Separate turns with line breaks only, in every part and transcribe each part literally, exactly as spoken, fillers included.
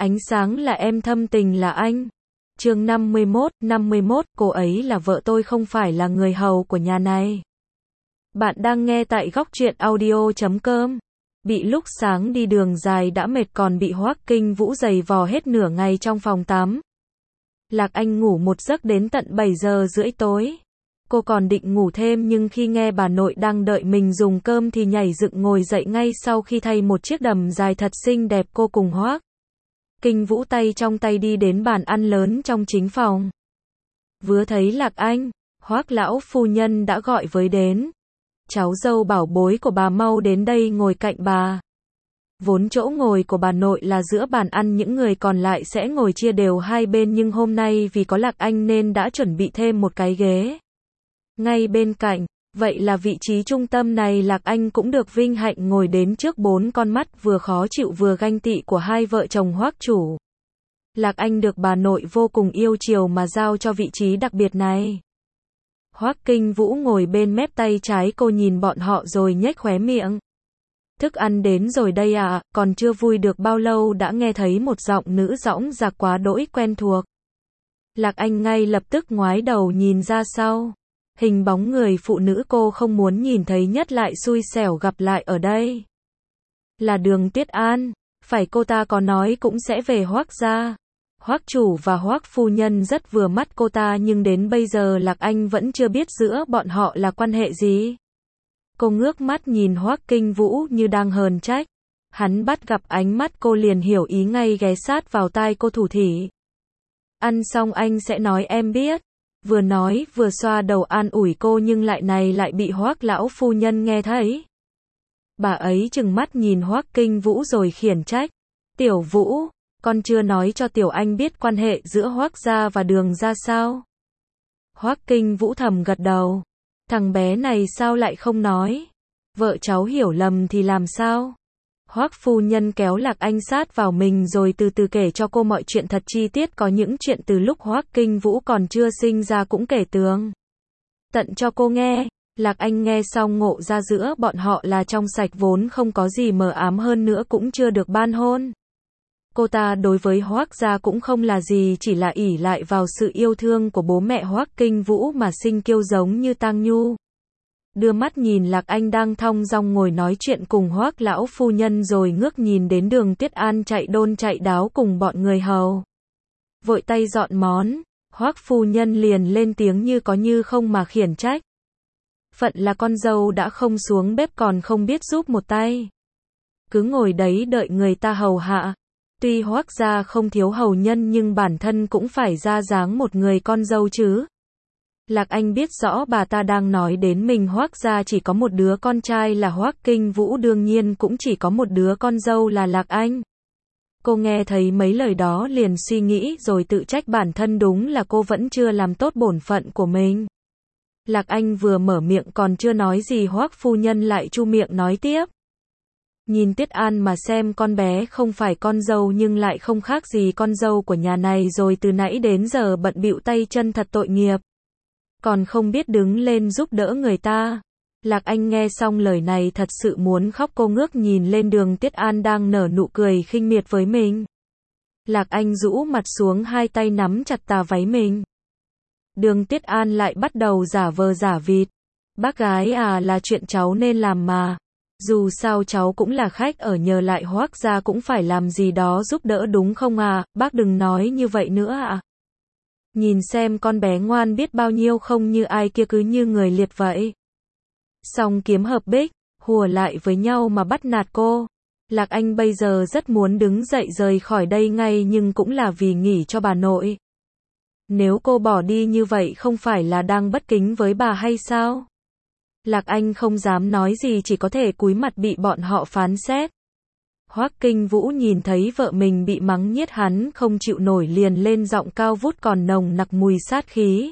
Ánh sáng là em, thâm tình là anh. Chương năm mươi mốt, năm mươi mốt, cô ấy là vợ tôi không phải là người hầu của nhà này. Bạn đang nghe tại góc truyện audio chấm com. Bị lúc sáng đi đường dài đã mệt còn bị Hoắc Kinh Vũ giày vò hết nửa ngày trong phòng tắm. Lạc Anh ngủ một giấc đến tận bảy giờ rưỡi tối. Cô còn định ngủ thêm nhưng khi nghe bà nội đang đợi mình dùng cơm thì nhảy dựng ngồi dậy ngay sau khi thay một chiếc đầm dài thật xinh đẹp. Cô cùng Hoắc Kinh Vũ tay trong tay đi đến bàn ăn lớn trong chính phòng. Vừa thấy Lạc Anh, Hoắc lão phu nhân đã gọi với đến. Cháu dâu bảo bối của bà mau đến đây ngồi cạnh bà. Vốn chỗ ngồi của bà nội là giữa bàn ăn, những người còn lại sẽ ngồi chia đều hai bên, nhưng hôm nay vì có Lạc Anh nên đã chuẩn bị thêm một cái ghế ngay bên cạnh. Vậy là vị trí trung tâm này Lạc Anh cũng được vinh hạnh ngồi đến trước bốn con mắt vừa khó chịu vừa ganh tị của hai vợ chồng Hoắc chủ. Lạc Anh được bà nội vô cùng yêu chiều mà giao cho vị trí đặc biệt này. Hoắc Kinh Vũ ngồi bên mép tay trái cô nhìn bọn họ rồi nhếch khóe miệng. Thức ăn đến rồi đây à, còn chưa vui được bao lâu đã nghe thấy một giọng nữ dõng dạc quá đỗi quen thuộc. Lạc Anh ngay lập tức ngoái đầu nhìn ra sau. Hình bóng người phụ nữ cô không muốn nhìn thấy nhất lại xui xẻo gặp lại ở đây. Là Đường Tuyết An, phải cô ta có nói cũng sẽ về Hoắc gia. Hoắc chủ và Hoắc phu nhân rất vừa mắt cô ta nhưng đến bây giờ Lạc Anh vẫn chưa biết giữa bọn họ là quan hệ gì. Cô ngước mắt nhìn Hoắc Kinh Vũ như đang hờn trách. Hắn bắt gặp ánh mắt cô liền hiểu ý ngay, ghé sát vào tai cô thủ thỉ. Ăn xong anh sẽ nói em biết. Vừa nói vừa xoa đầu an ủi cô nhưng lại này lại bị Hoắc lão phu nhân nghe thấy. Bà ấy trừng mắt nhìn Hoắc Kinh Vũ rồi khiển trách. Tiểu Vũ, con chưa nói cho Tiểu Anh biết quan hệ giữa Hoắc gia và Đường gia sao? Hoắc Kinh Vũ thầm gật đầu. Thằng bé này sao lại không nói? Vợ cháu hiểu lầm thì làm sao? Hoắc phu nhân kéo Lạc Anh sát vào mình rồi từ từ kể cho cô mọi chuyện thật chi tiết, có những chuyện từ lúc Hoắc Kinh Vũ còn chưa sinh ra cũng kể tường tận cho cô nghe. Lạc Anh nghe xong ngộ ra giữa bọn họ là trong sạch, vốn không có gì mờ ám, hơn nữa cũng chưa được ban hôn. Cô ta đối với Hoắc gia cũng không là gì, chỉ là ỷ lại vào sự yêu thương của bố mẹ Hoắc Kinh Vũ mà sinh kiêu giống như tang nhu. Đưa mắt nhìn Lạc Anh đang thong dong ngồi nói chuyện cùng Hoắc lão phu nhân rồi ngước nhìn đến Đường Tuyết An chạy đôn chạy đáo cùng bọn người hầu. Vội tay dọn món, Hoắc phu nhân liền lên tiếng như có như không mà khiển trách. Phận là con dâu đã không xuống bếp còn không biết giúp một tay. Cứ ngồi đấy đợi người ta hầu hạ. Tuy Hoắc gia không thiếu hầu nhân nhưng bản thân cũng phải ra dáng một người con dâu chứ. Lạc Anh biết rõ bà ta đang nói đến mình. Hoắc gia chỉ có một đứa con trai là Hoắc Kinh Vũ, đương nhiên cũng chỉ có một đứa con dâu là Lạc Anh. Cô nghe thấy mấy lời đó liền suy nghĩ rồi tự trách bản thân, đúng là cô vẫn chưa làm tốt bổn phận của mình. Lạc Anh vừa mở miệng còn chưa nói gì Hoắc phu nhân lại chu miệng nói tiếp. Nhìn Tuyết An mà xem, con bé không phải con dâu nhưng lại không khác gì con dâu của nhà này rồi, từ nãy đến giờ bận bịu tay chân thật tội nghiệp. Còn không biết đứng lên giúp đỡ người ta. Lạc Anh nghe xong lời này thật sự muốn khóc, cô ngước nhìn lên Đường Tuyết An đang nở nụ cười khinh miệt với mình. Lạc Anh rũ mặt xuống, hai tay nắm chặt tà váy mình. Đường Tuyết An lại bắt đầu giả vờ giả vịt. Bác gái à, là chuyện cháu nên làm mà. Dù sao cháu cũng là khách ở, nhờ lại Hoắc gia cũng phải làm gì đó giúp đỡ đúng không à, bác đừng nói như vậy nữa ạ. À. Nhìn xem con bé ngoan biết bao nhiêu không, như ai kia cứ như người liệt vậy. Song kiếm hợp bích, hùa lại với nhau mà bắt nạt cô. Lạc Anh bây giờ rất muốn đứng dậy rời khỏi đây ngay nhưng cũng là vì nghỉ cho bà nội. Nếu cô bỏ đi như vậy không phải là đang bất kính với bà hay sao? Lạc Anh không dám nói gì, chỉ có thể cúi mặt bị bọn họ phán xét. Hoắc Kinh Vũ nhìn thấy vợ mình bị mắng nhiếc, hắn không chịu nổi liền lên giọng cao vút còn nồng nặc mùi sát khí.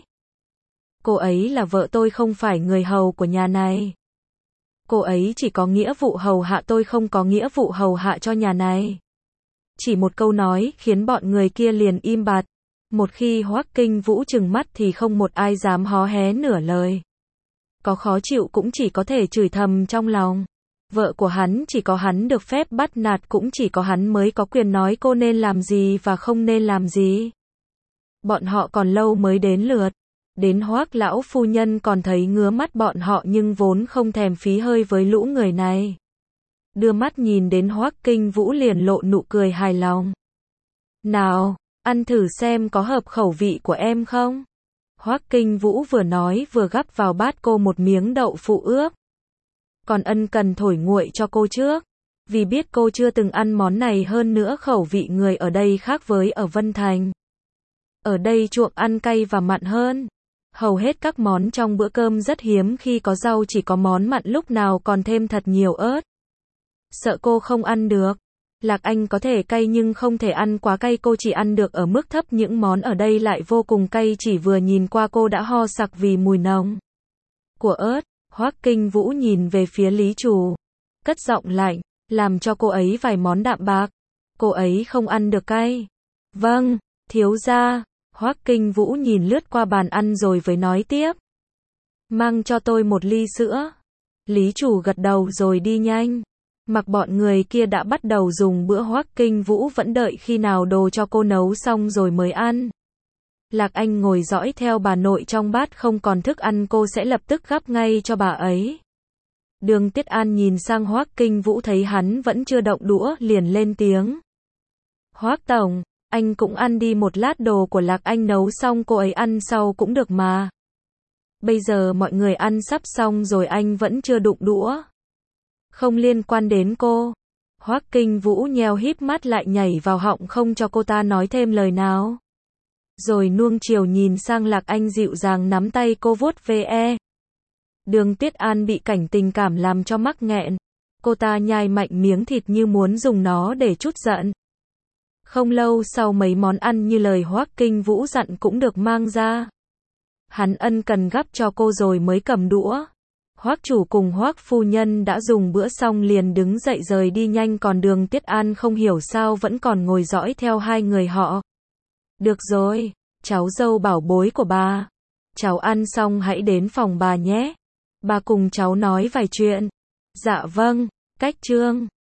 Cô ấy là vợ tôi không phải người hầu của nhà này. Cô ấy chỉ có nghĩa vụ hầu hạ tôi, không có nghĩa vụ hầu hạ cho nhà này. Chỉ một câu nói khiến bọn người kia liền im bặt. Một khi Hoắc Kinh Vũ trừng mắt thì không một ai dám hó hé nửa lời. Có khó chịu cũng chỉ có thể chửi thầm trong lòng. Vợ của hắn chỉ có hắn được phép bắt nạt, cũng chỉ có hắn mới có quyền nói cô nên làm gì và không nên làm gì. Bọn họ còn lâu mới đến lượt. Đến Hoác lão phu nhân còn thấy ngứa mắt bọn họ nhưng vốn không thèm phí hơi với lũ người này. Đưa mắt nhìn đến Hoác Kinh Vũ liền lộ nụ cười hài lòng. Nào, ăn thử xem có hợp khẩu vị của em không? Hoác Kinh Vũ vừa nói vừa gắp vào bát cô một miếng đậu phụ ướp. Còn ân cần thổi nguội cho cô trước. Vì biết cô chưa từng ăn món này, hơn nữa khẩu vị người ở đây khác với ở Vân Thành. Ở đây chuộng ăn cay và mặn hơn. Hầu hết các món trong bữa cơm rất hiếm khi có rau, chỉ có món mặn lúc nào còn thêm thật nhiều ớt. Sợ cô không ăn được. Lạc Anh có thể cay nhưng không thể ăn quá cay, cô chỉ ăn được ở mức thấp, những món ở đây lại vô cùng cay, chỉ vừa nhìn qua cô đã ho sặc vì mùi nồng của ớt. Hoác Kinh Vũ nhìn về phía Lý Trù, cất giọng lạnh, làm cho cô ấy vài món đạm bạc. Cô ấy không ăn được cay. Vâng, thiếu gia. Hoác Kinh Vũ nhìn lướt qua bàn ăn rồi với nói tiếp. Mang cho tôi một ly sữa. Lý Trù gật đầu rồi đi nhanh. Mặc bọn người kia đã bắt đầu dùng bữa, Hoác Kinh Vũ vẫn đợi khi nào đồ cho cô nấu xong rồi mới ăn. Lạc Anh ngồi dõi theo bà nội, trong bát không còn thức ăn cô sẽ lập tức gắp ngay cho bà ấy. Đường Tiết An nhìn sang Hoác Kinh Vũ thấy hắn vẫn chưa động đũa liền lên tiếng. Hoác tổng, anh cũng ăn đi, một lát đồ của Lạc Anh nấu xong cô ấy ăn sau cũng được mà. Bây giờ mọi người ăn sắp xong rồi anh vẫn chưa đụng đũa. Không liên quan đến cô. Hoác Kinh Vũ nheo híp mắt lại nhảy vào họng không cho cô ta nói thêm lời nào. Rồi nuông chiều nhìn sang Lạc Anh dịu dàng nắm tay cô vuốt ve. Đường Tiết An bị cảnh tình cảm làm cho mắc nghẹn. Cô ta nhai mạnh miếng thịt như muốn dùng nó để trút giận. Không lâu sau mấy món ăn như lời Hoác Kinh Vũ dặn cũng được mang ra. Hắn ân cần gắp cho cô rồi mới cầm đũa. Hoác chủ cùng Hoác phu nhân đã dùng bữa xong liền đứng dậy rời đi nhanh, còn Đường Tiết An không hiểu sao vẫn còn ngồi dõi theo hai người họ. Được rồi, cháu dâu bảo bối của bà. Cháu ăn xong hãy đến phòng bà nhé. Bà cùng cháu nói vài chuyện. Dạ vâng, cách chương.